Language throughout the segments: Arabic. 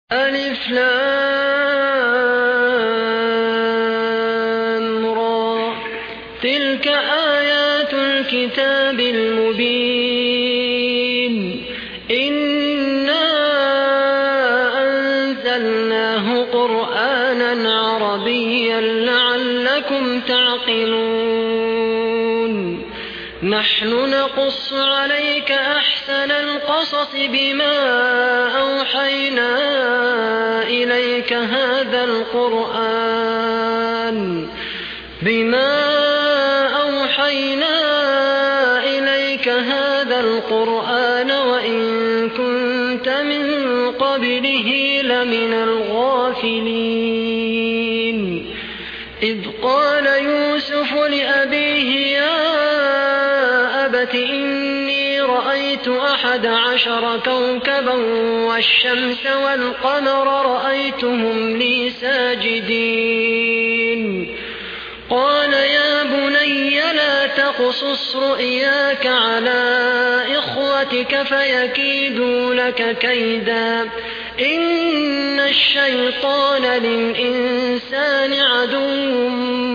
ألف لام را تلك آيات الكتاب المبين إنا أنزلناه قرآنا عربيا لعلكم تعقلون نحن نقص عليك أحسن القصص بما أوحينا إليك هذا القرآن وإن كنت من قبله لمن الغافلين إذ قال يوسف لأبيه يا أبت إني رأيت 11 كوكبا والشمس والقمر رأيتهم لي ساجدين قال يا بني لا تقصص رؤياك على إخوتك فيكيدوا لك كيدا إن الشيطان للإنسان عدو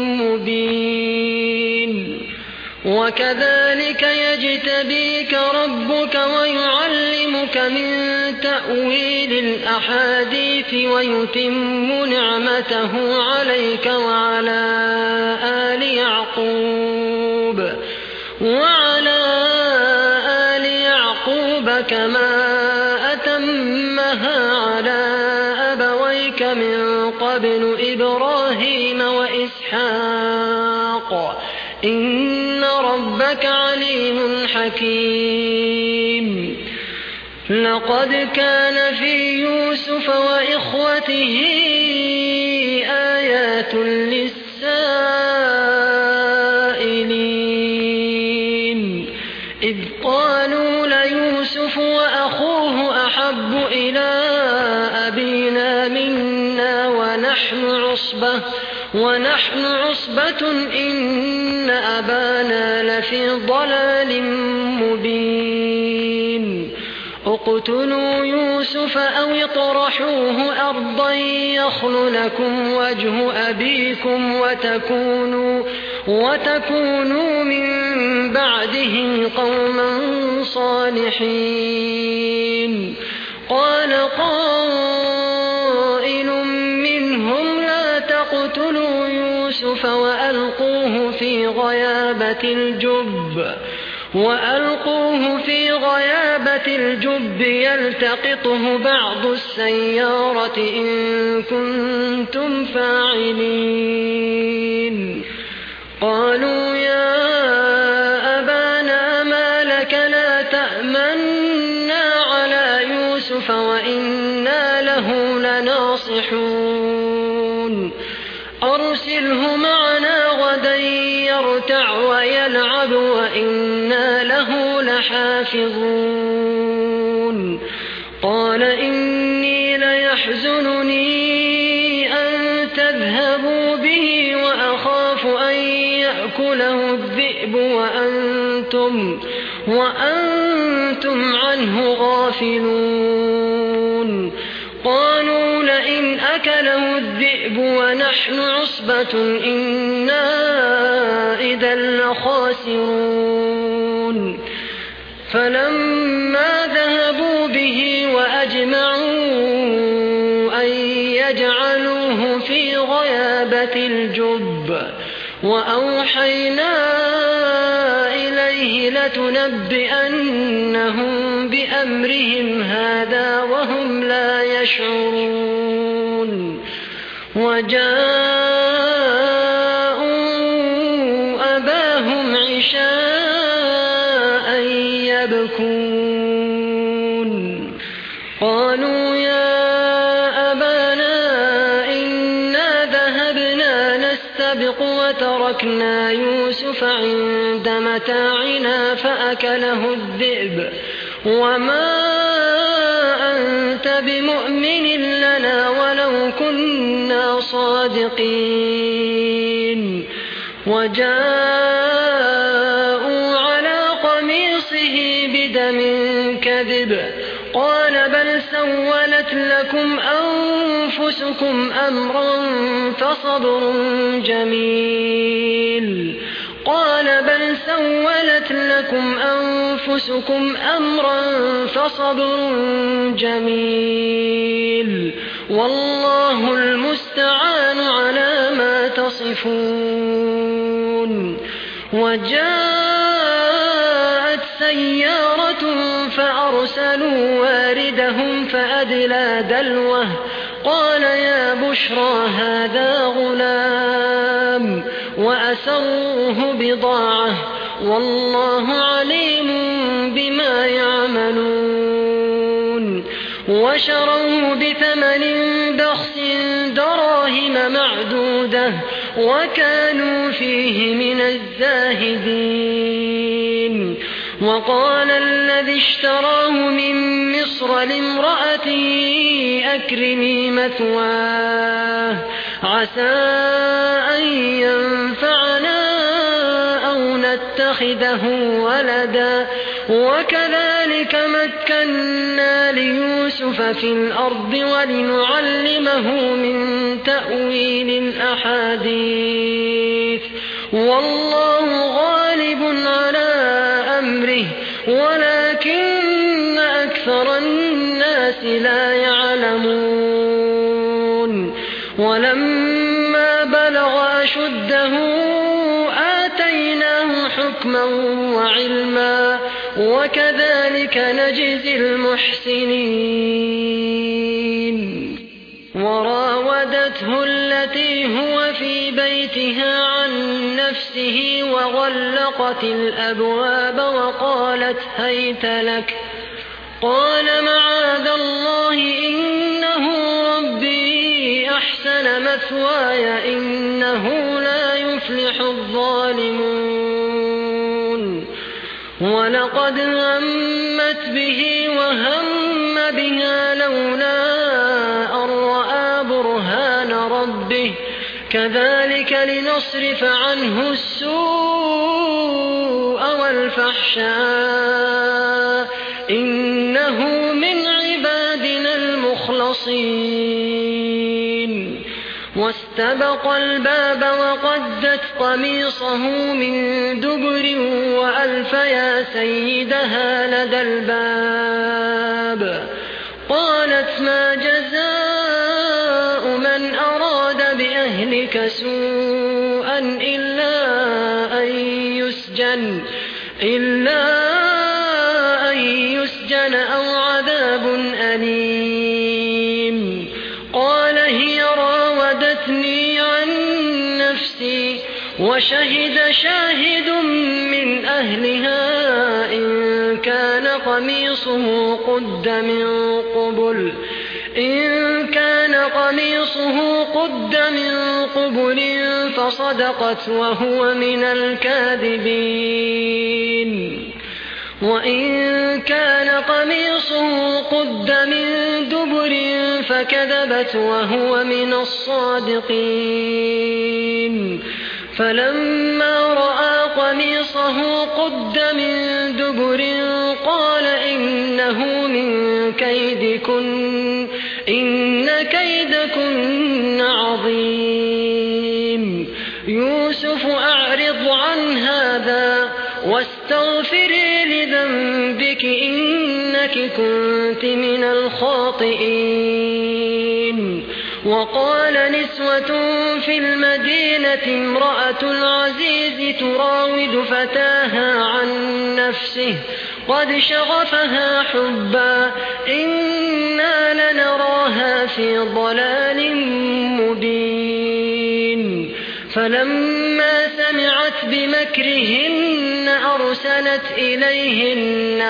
مبين وكذلك يجتبيك ربك ويعلمك من تأويل الأحاديث ويتم نعمته عليك وعلى آل يعقوب كما أتمها على أبويك من قبل إبراهيم وإسحاق إن ربك عليم حكيم لقد كان في يوسف وإخوته آيات للسائلين إذ قالوا ليوسف وأخوه أحب إلى أبينا منا ونحن عصبة إن أبانا لفي ضلال مبين اقتلوا يوسف أو اطرحوه أرضا يخل لكم وجه أبيكم وتكونوا من بعده قوما صالحين قال قائل منهم لا تقتلوا يوسف وألقوه في غيابة الجب يلتقطه بعض السيارة إن كنتم فاعلين قالوا يا أبانا ما لك لا تأمنا على يوسف وإنا له لناصحون أرسله معنا غدا يرتع ويلعب وإنا له لحافظون قال إني ليحزنني أن تذهبوا به وأخاف أن يأكله الذئب وأنتم عنه غافلون قالوا لئن أكله الذئب ونحن عصبة إنا إذا لخاسرون فلما ذهبوا به وأجمعوا أن يجعلوه في غيابة الجب وأوحينا إليه لتنبئنهم بأمرهم هذا وهم لا يشعرون وجاءوا أباهم عشاء يبكون قالوا يا أبانا إنا ذهبنا نستبق وتركنا يوسف عند متاعنا فأكله الذئب وما أنت بمؤمن لنا ولو كنا صادقين وجاءوا على قميصه بدم كذب قال بل سولت لكم أنفسكم أمرا فصبر جميل والله المستعان على ما تصفون. وجاءت سيارة فأرسلوا واردهم فأدلى دلوه قال يا بشرى هذا غلام وأسروه بضاعة والله عليم بما يعملون. وشروه بثمن بخس دراهم معدودة وكانوا فيه من الزاهدين. وقال الذي اشتراه من مصر لامرأته أكرمي مثواه عسى أن ينفعنا أو نتخذه ولدا وكذلك مكنا ليوسف في الأرض ولنعلمه من تأويل الأحاديث والله غالب على أمره ولكن أكثر الناس لا يعلمون. ولما بلغ أشده آتيناه حكما وعلما وكذلك نجزي المحسنين. وراودته التي هو في بيتها عن نفسه وغلقت الأبواب وقالت هيت لك قال معاذ الله إنه ربي أحسن مثواي إنه لا يفلح الظالمون. ولقد همت به وهم بها لولا أن رأى برهان ربه كذلك لنصرف عنه السوء والفحشاء إنه من عبادنا المخلصين. واستبق الباب وقدت قميصه من دبر وألف يا سيدها لدى الباب. قالت ما جزاء من أراد بأهلك سوءا إلا أن يسجن أو عذاب أليم. قال هي راودتني عن نفسي وشهد شاهد من أهلها إن كان قميصه قد من قبل فصدقت وهو من الكاذبين. وإن كان قميصه قد من دبر فكذبت وهو من الصادقين. فلما رأى قميصه قد من دبر قال إنه من كيدكن إن كيدكن عظيم. يوسف أعرض عن هذا واستغفري لذنبك إنك كنت من الخاطئين. وقال نسوة في المدينة امرأة العزيز تراود فتاها عن نفسه قد شغفها حبا إنا لنراها في ضلال مبين. فلما سمعت بمكرهن أرسلت إليهن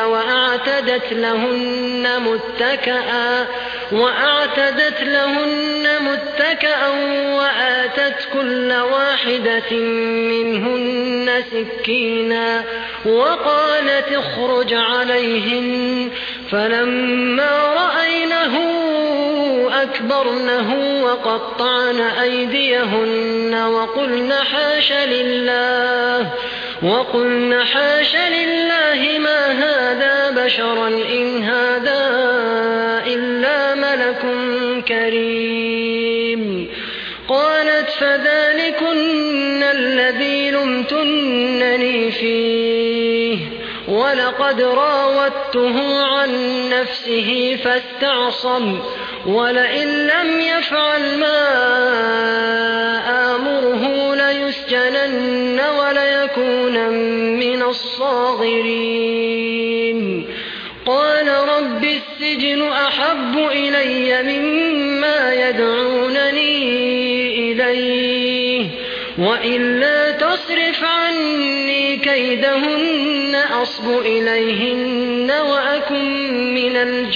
وأعتدت لهن متكأ وآتت كل واحدة منهن سكينا وقالت اخرج عليهن. فلما رأينه أكبرنه وقطعن أيديهن وقلن حاش لله ما هذا بشرا إن هذا إلا ملك كريم. قالت فذلكن الذي لمتنني فيه ولقد راودته عن نفسه فاستعصم ولئن لم يفعل ما آمره ليسجنن وليكون من الصاغرين. قال رب السجن أحب إلي مما يدعونني إليه وإلا تصرف عني كيدهن أصب إليهن وأكن من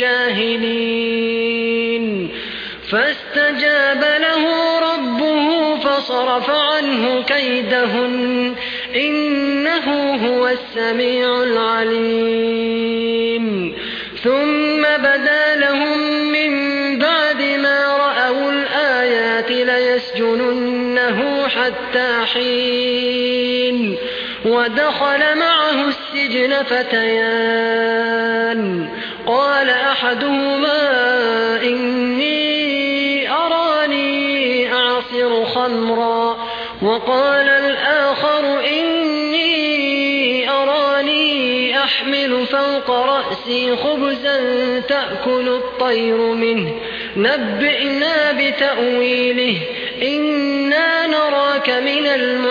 الجاهلين. فاستجاب له ربه فصرف عنه كيدهن إنه هو السميع العليم. ثم بدا لهم من بعد ما رأوا الآيات ليسجننه حتى حين. ودخل معه السجن فتيان قال أحدهما إني أراني أعصر خمرا وقال الآخر إني أراني أحمل فوق رأسي خبزا تأكل الطير منه نبئنا بتأويله إنا نراك من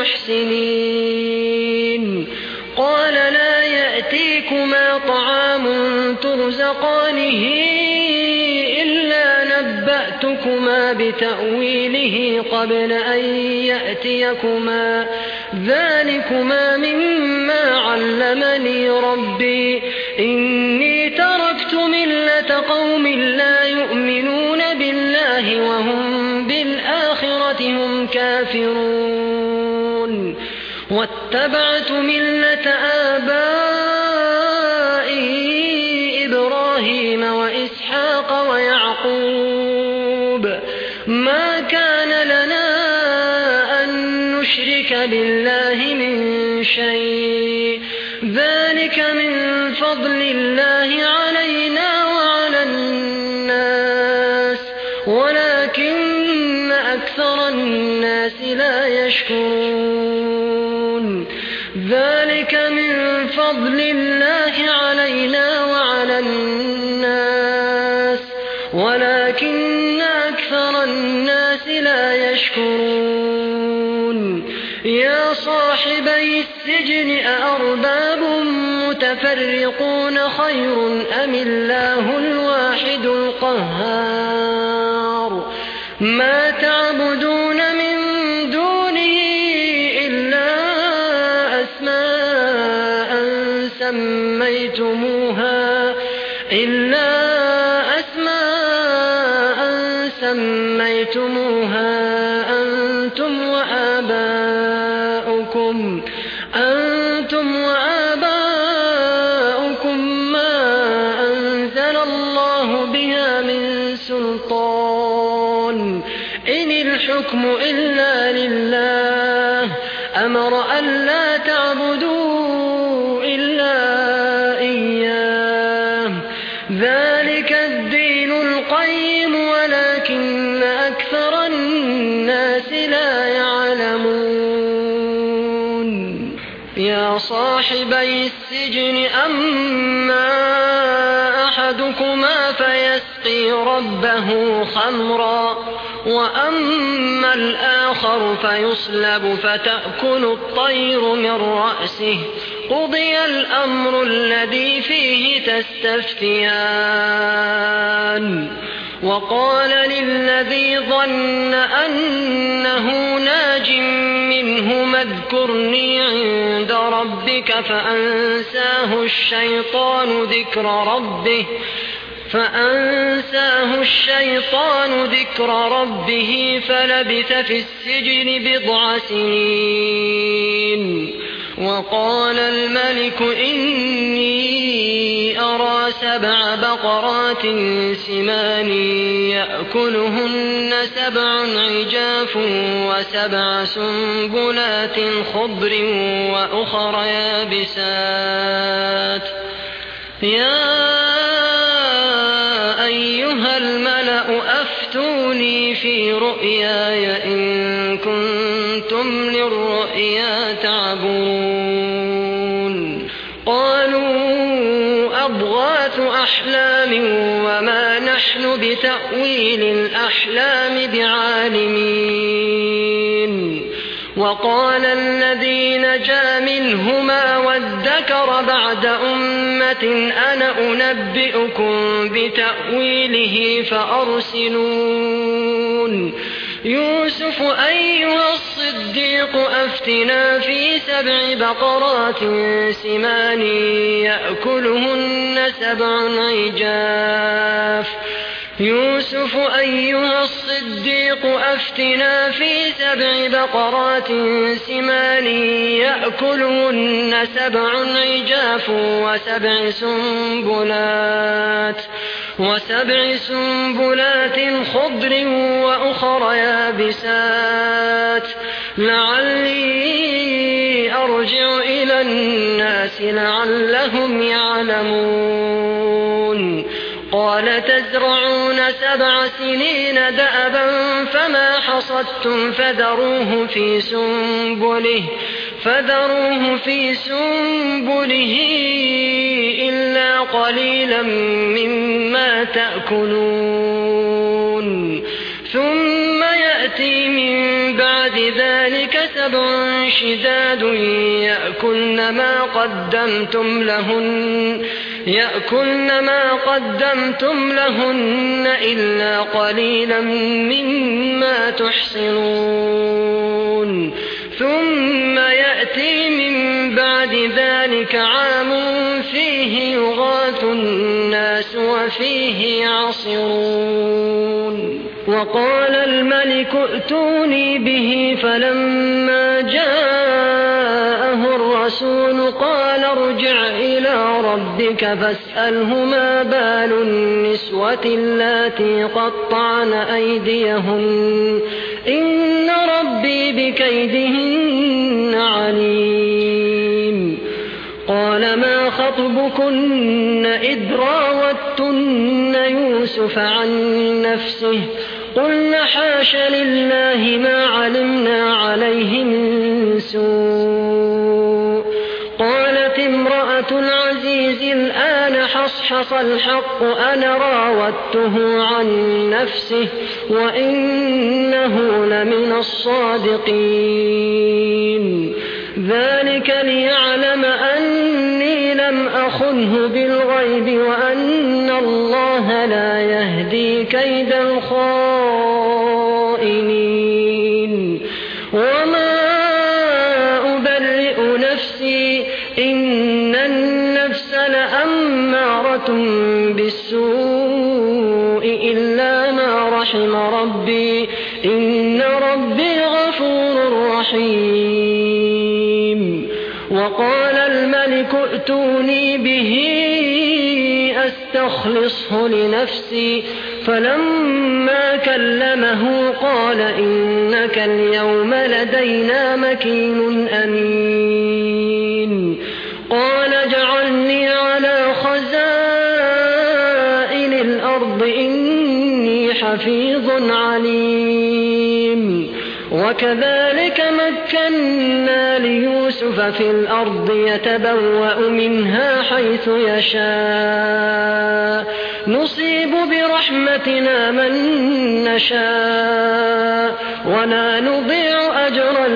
المحسنين. قال لا يأتيكما طعام ترزقانه إلا نبأتكما بتأويله قبل أن يأتيكما ذلكما مما علمني ربي إني تركت ملة قوم لا يؤمنون بالله وهم بالآخرة هم كافرون واتبعت ملة آبائي إبراهيم وإسحاق ويعقوب ما كان لنا أن نشرك بالله من شيء ذلك من فضل الله علينا وعلى الناس ولكن أكثر الناس لا يشكرون. ذلك من فضل الله علينا وعلى الناس ولكن أكثر الناس لا يشكرون. يا صاحبي السجن أأرباب متفرقون خير أم الله الواحد القهار. ما تعبدون من دونه إلا أسماء سميتموها أنتم وآباؤكم ما أنزل الله بها من سلطان إن الحكم إلا لله أمر ألا تعبدوا إلا إياه ذلك الدين القيم ولكن أكثر الناس لا يعلمون. يا صاحبي السجن أما أحدكما فيسقي ربه خمرا وأما الآخر فيصلب فتأكل الطير من رأسه قضي الأمر الذي فيه تستفتيان. وقال للذي ظن أنه ناج منهما اذكرني عند ربك فأنساه الشيطان ذكر ربه فلبث في السجن 9 سنين. وقال الملك إني أرى 7 بقرات سمان يأكلهن 7 عجاف و7 سنبلات خضر وأخر يابسات يا أيها الملأ أفتوني في رؤياي إن كنتم للرؤيا تعبرون قالوا أضغاث أحلام وما نحن بتأويل الأحلام بعالمين وقال الذي نجا منهما وادكر بعد أمة أنا أنبئكم بتأويله فأرسلون يوسف أيها الصديق أفتنا في 7 بقرات سمان يأكلهن 7 عجاف يوسف أيها الصديق أفتنا في 7 بقرات سمان يأكلهن 7 عجاف و7 سنبلات خضر وأخر يابسات لعلي أرجع إلى الناس لعلهم يعلمون قال تزرعون 7 سنين دأبا فما حصدتم فذروه في سنبله إلا قليلا مما تأكلون ثم يأتي من بعد ذلك 7 شداد يأكلن ما قدمتم لهن إلا قليلا مما تحصنون ثم يأتي من بعد ذلك عام فيه يغاث الناس وفيه يعصرون وقال الملك ائتوني به فلما جاءه الرسول قال ارجع إلى ربك فاسأله ما بال النسوة اللاتي قطعن أيديهن إن ربي بكيدهن عليم قال ما خطبكن إذ راوتن يوسف عن نفسه قلنا حاش لله ما علمنا عليه من سوء قالت امرأة العزيز الآن حصحص الحق أنا راودته عن نفسه وإنه لمن الصادقين ذلك ليعلم أني لم أخنه بالغيب وأن الله لا يهدي كيد الخائنين وما أبرئ نفسي إن النفس لأمارة بالسوء إلا ما رحم ربي إن ربي غفور رحيم وقال الملك ائتوني به أستخلصه لنفسي فلما كلمه قال إنك اليوم لدينا مكين أمين قال اجعلني على خزائن الأرض إني حفيظ عليم وكذلك مكنا ليوسف في الأرض يتبوأ منها حيث يشاء نصيب برحمتنا من نشاء ولا نضيع أجر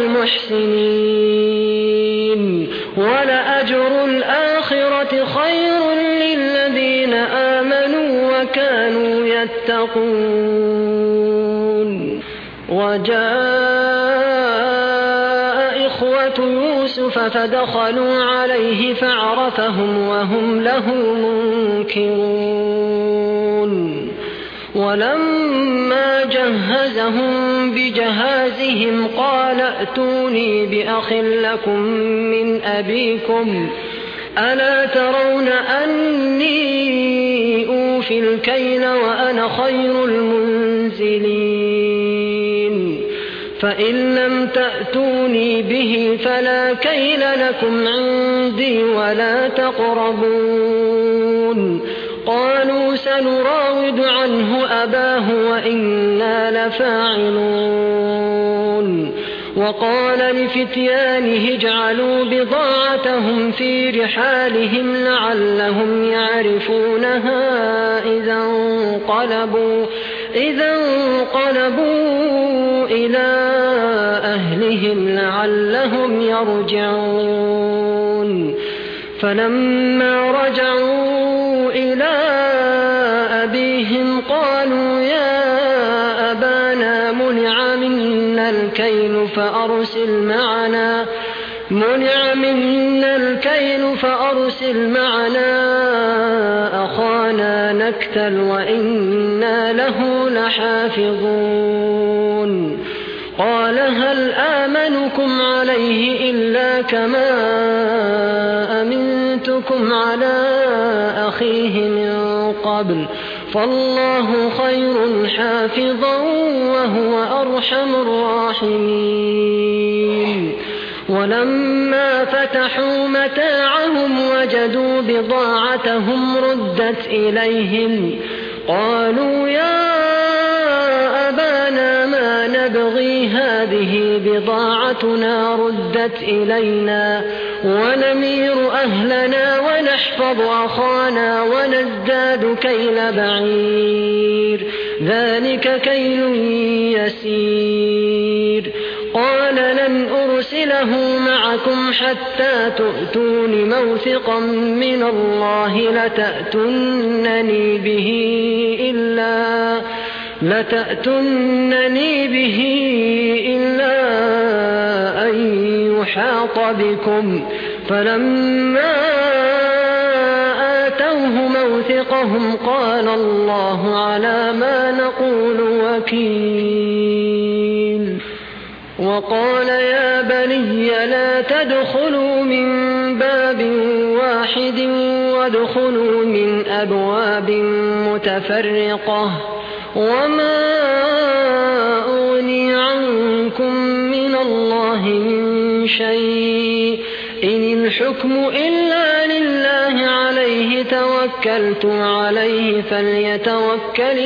المحسنين ولأجر الآخرة خير للذين آمنوا وكانوا يتقون وجاء إخوة يوسف فدخلوا عليه فعرفهم وهم له منكرون ولما جهزهم جهزهم بجهازهم قال ائتوني بأخ لكم من أبيكم ألا ترون أني أوفي الكيل وأنا خير المنزلين فإن لم تأتوني به فلا كيل لكم عندي ولا تقربون قالوا سنراود عنه أباه وإنا لفاعلون وقال لفتيانه اجعلوا بضاعتهم في رحالهم لعلهم يعرفونها إذا انقلبوا إلى أهلهم لعلهم يرجعون فلما رجعوا إلى أبيهم قالوا يا أبانا منع منا الكيل فأرسل معنا أخانا نكتل وإنا له لحافظون قال هل آمنكم عليه إلا كما أمنتكم على أخيه من قبل فالله خير حافظا وهو أرحم الراحمين ولما فتحوا متاعهم وجدوا بضاعتهم ردت إليهم قالوا يا أبانا ما نبغي هذه بضاعتنا ردت إلينا ونمير أهلنا ونحفظ أخانا ونزداد كيل بعير ذلك كيل يسير قال لن أرسله معكم حتى تؤتون موثقا من الله لتأتونني به إلا أن يحاط بكم فلما آتوه موثقهم قال الله على ما نقول وكيل وقال يا بني لا تدخلوا من باب واحد وادخلوا من أبواب متفرقة وما أغني عنكم من الله من شيء إن الحكم إلا لله عليه توكلت عليه فليتوكل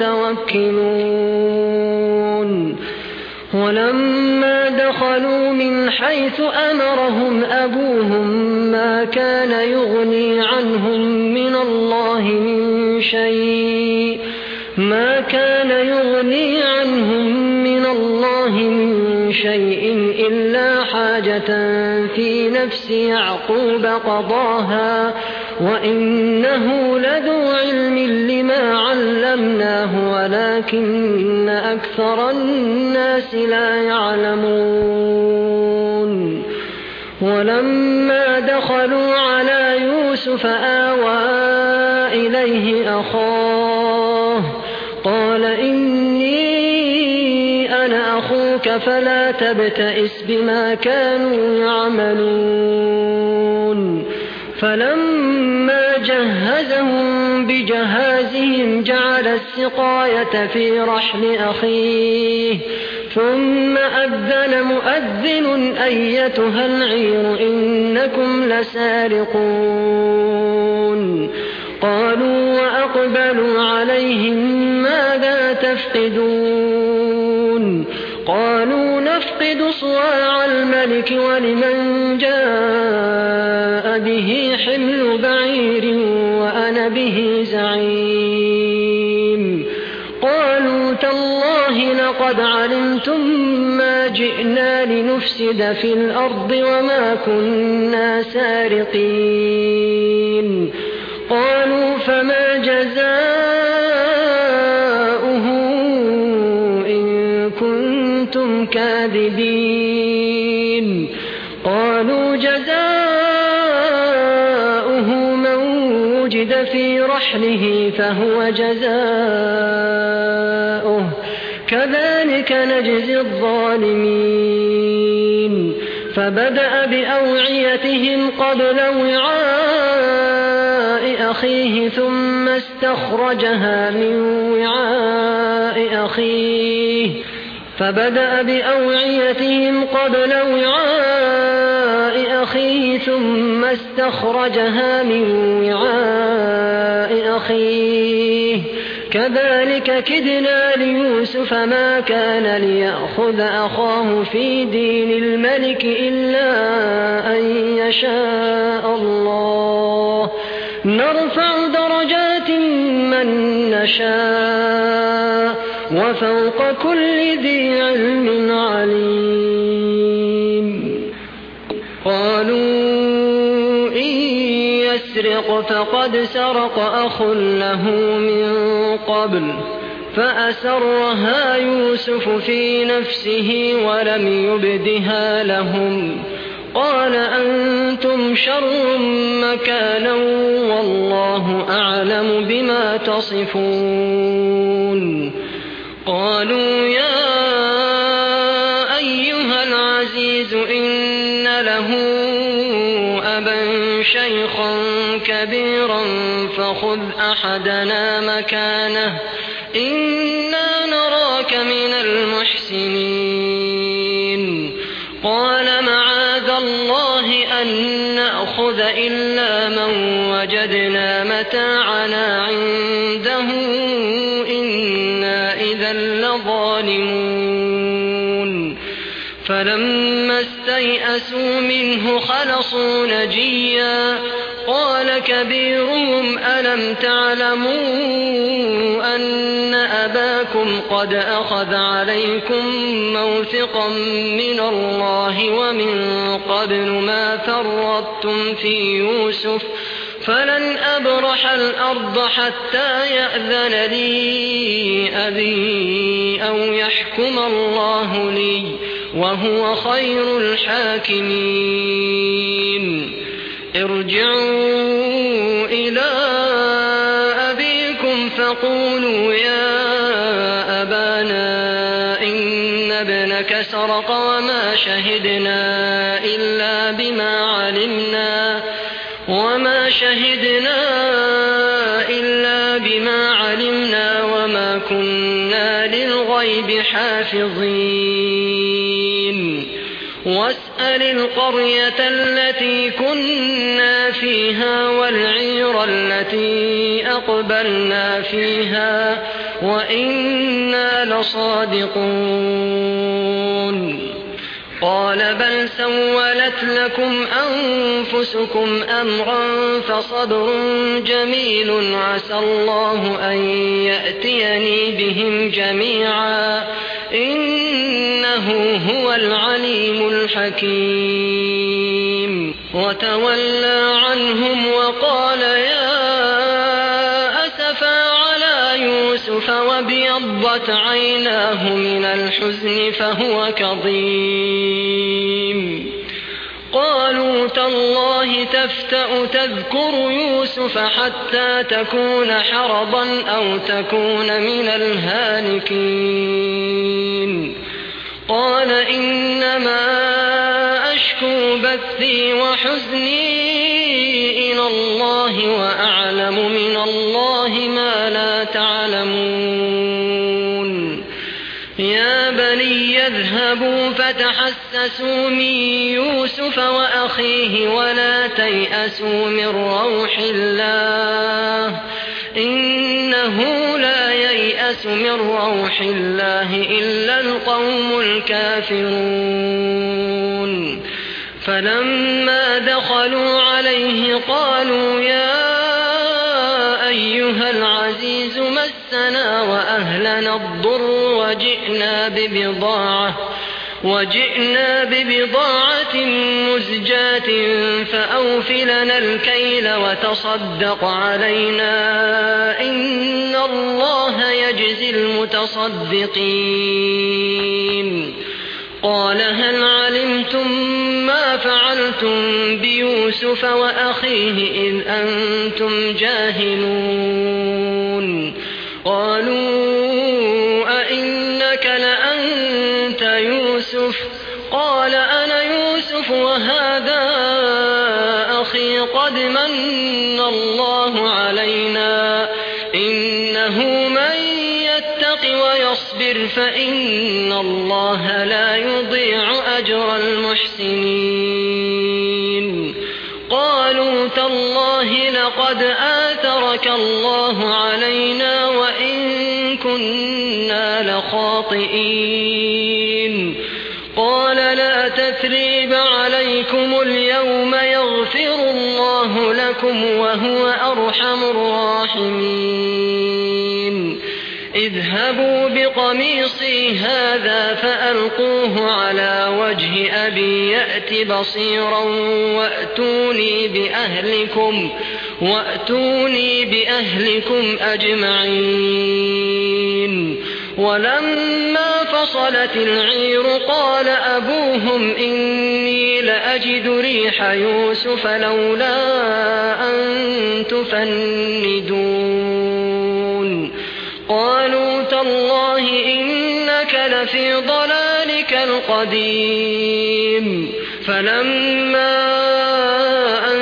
المتوكلون ولما دخلوا من حيث أمرهم أبوهم ما كان يغني عنهم من الله من شيء إلا حاجة في نفس يعقوب قضاها وإنه لذو علم لما علمناه ولكن أكثر الناس لا يعلمون ولما دخلوا على يوسف آوى إليه أخاه قال إني أنا أخوك فلا تبتئس بما كانوا يعملون فلما جهزهم بجهازهم جعل السقاية في رحل أخيه ثم أذن مؤذن أيتها العير إنكم لسارقون قالوا وأقبلوا عليهم ماذا تفقدون قالوا نفقد صواع الملك ولمن جاء به حمل بعير وأنا به زعيم قالوا تالله لقد علمتم ما جئنا لنفسد في الأرض وما كنا سارقين قالوا فما جزاؤه إن كنتم كاذبين قالوا جزاؤه من وجد في رحله فهو جزاؤه كذلك نجزي الظالمين فبدأ بأوعيتهم قبل وعاء أخيه ثم استخرجها من وعاء أخيه كذلك كدنا ليوسف ما كان ليأخذ أخاه في دين الملك إلا أن يشاء الله نرفع درجات من نشاء وفوق كل ذي علم عليم قالوا إن يسرق فقد سرق أخ له من قبل فأسرها يوسف في نفسه ولم يبدها لهم قال أنتم شر مكانا والله أعلم بما تصفون قالوا يا أيها العزيز إن له أبا شيخا كبيرا فخذ أحدنا مكانه إنا نراك من المحسنين قال معاذ الله أن نأخذ إلا من وجدنا متاعنا عنده إنا إذا لظالمون فلما استيئسوا منه خلصوا نجيا قال كبيرهم ألم تعلموا أن أباكم قد أخذ عليكم موثقا من الله ومن قبل ما فرطتم في يوسف فلن أبرح الأرض حتى يأذن لي أبي أو يحكم الله لي وهو خير الحاكمين ارجعوا إلى أبيكم فقولوا يا أبانا إن ابنك سرق وما شهدنا إلا بما علمنا وما كنا للغيب حافظين واسأل القرية التي كنا فيها والعير التي أقبلنا فيها وإنا لصادقون قال بل سولت لكم أنفسكم أمرا فصبر جميل عسى الله أن يأتيني بهم جميعا إنه هو العليم الحكيم وتولى عنهم وقال يا أسفا على يوسف وابيضت عيناه من الحزن فهو كظيم قالوا تالله تفتأ تذكر يوسف حتى تكون حرضا أو تكون من الهالكين قال إنما أشكو بثي وحزني إلى الله وأعلم من الله ما لا تعلمون يا بني اذهبوا فتحسسوا من يوسف وأخيه ولا تيأسوا من روح الله إنه لا ييأس من روح الله إلا القوم الكافرون فلما دخلوا عليه قالوا يا أيها العزيز مسنا وأهلنا الضر وجئنا ببضاعة مزجاة فأوف لنا الكيل وتصدق علينا إن الله يجزي المتصدقين قال هل علمتم ما فعلتم بيوسف وأخيه إذ أنتم جاهلون قالوا أئنك إنك لأنت يوسف؟ قال أنا يوسف وهذا أخي قد من الله علينا إنه من يتق ويصبر فإن الله لا يضيع أجر المحسنين. قالوا تالله لقد آثرك الله علينا وإن كنا لخاطئين. قال لا تثريب عليكم اليوم يغفر الله لكم وهو أرحم الراحمين. اذهبوا بقميصي هذا فألقوه على وجه أبي يأت بصيرا وأتوني بأهلكم أجمعين. ولما فصلت العير قال أبوهم إني لأجد ريح يوسف لولا أن تفندون. قالوا تالله إنك لفي ضلالك القديم. فلما أن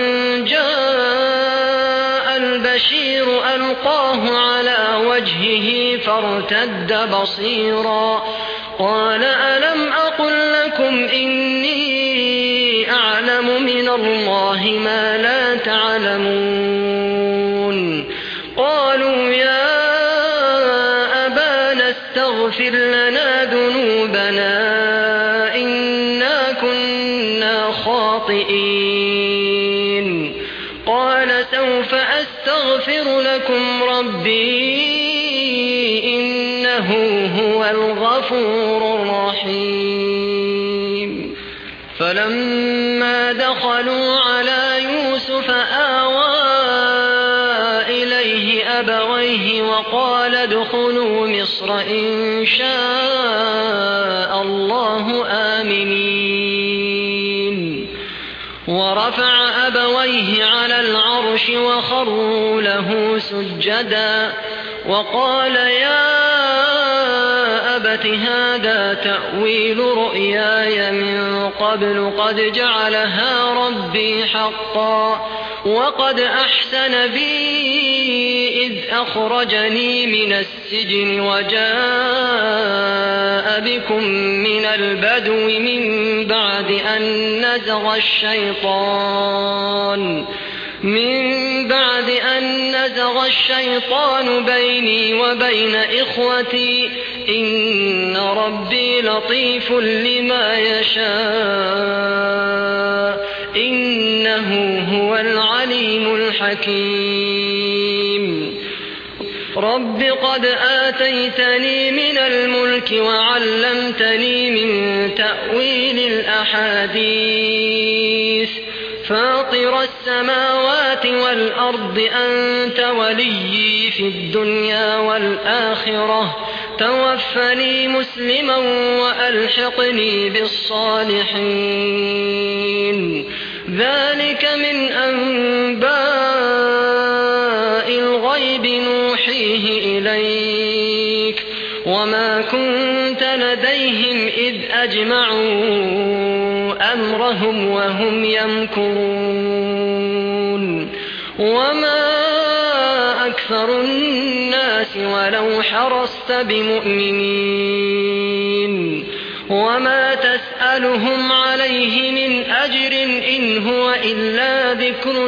جاء البشير ألقاه على وجهه فارتد بصيرا. قال ألم أقل لكم إني أعلم من الله ما لا تعلمون. قالوا يا أبانا استغفر لنا ذنوبنا إنا كنا خاطئين. قال سوف أستغفر لكم ربي إنه هو الغفور الرحيم. فلما دخلوا على يوسف آوى إليه أبويه وقال ادخلوا مصر إن شاء الله آمنين. ورفع أبويه على العرش وخروا له سجدا وقال يا أبت هذا تأويل رؤياي من قبل قد جعلها ربي حقا وقد أحسن بي إذ أخرجني من السجن وجاء بكم من البدو من بعد أن نزغ الشيطان بيني وبين إخوتي إن ربي لطيف لما يشاء إنه هو العليم الحكيم. رب قد آتيتني من الملك وعلمتني من تأويل الأحاديث فاطر السماوات والأرض أنت وليي في الدنيا والآخرة توفني مسلما وألحقني بالصالحين. ذلك من أنباء الغيب نوحيه إليك وما كنت لديهم إذ أجمعوا أمرهم وهم يمكرون. وما أكثر الناس ولو حرصت بمؤمنين وما تسألهم عليه من أجر إن هو إلا ذكر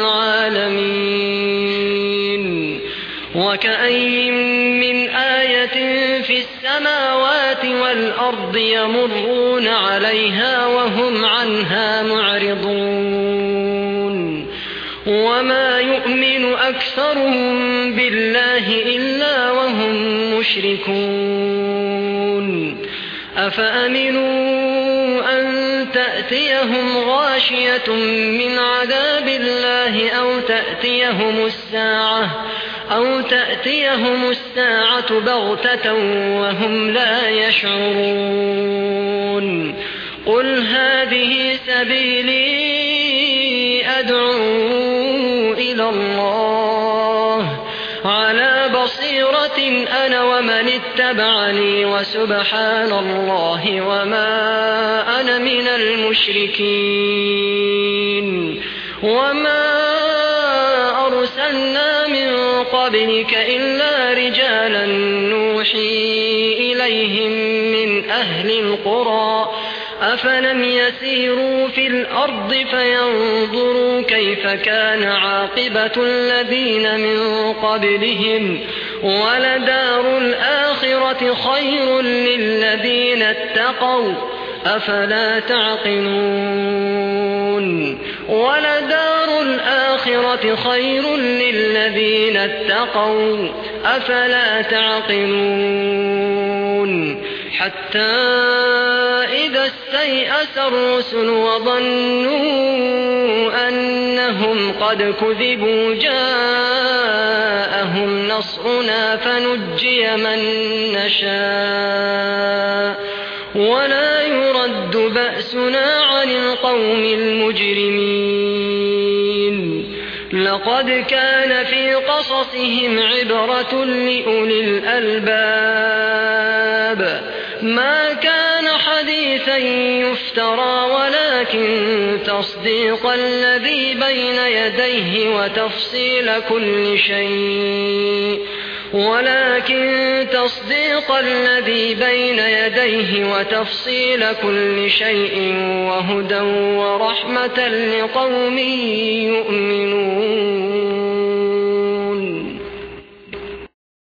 للعالمين. وكأين من آية في السماوات والأرض يمرون عليها وهم عنها معرضون. وما يؤمن أكثرهم بالله إلا وهم مشركون. أفأمنوا أن تأتيهم غاشية من عذاب الله أو تأتيهم الساعة بغتة وهم لا يشعرون. قل هذه سبيلي أدعو إلى الله على بصيرة أنا ومن اتبعني وسبحان الله وما أنا من المشركين. وما أرسلنا من قبلك إلا رجالا نوحي إليهم من أهل القرى أفلم يسيروا في الأرض فينظروا كيف كان عاقبة الذين من قبلهم ولدار الآخرة خير للذين اتقوا أفلا تعقلون. ولدار الآخرة خير للذين اتقوا أفلا تعقلون. حتى إذا استيأس الرسل وظنوا أنهم قد كذبوا جاءهم نصرنا فنجي من نشاء ولا يرد بأسنا عن القوم المجرمين. لقد كان في قصصهم عبرة لأولي الألباب ما كان حديثا يفترى ولكن تصديق الذي بين يديه وتفصيل كل شيء وهدى ورحمة لقوم يؤمنون.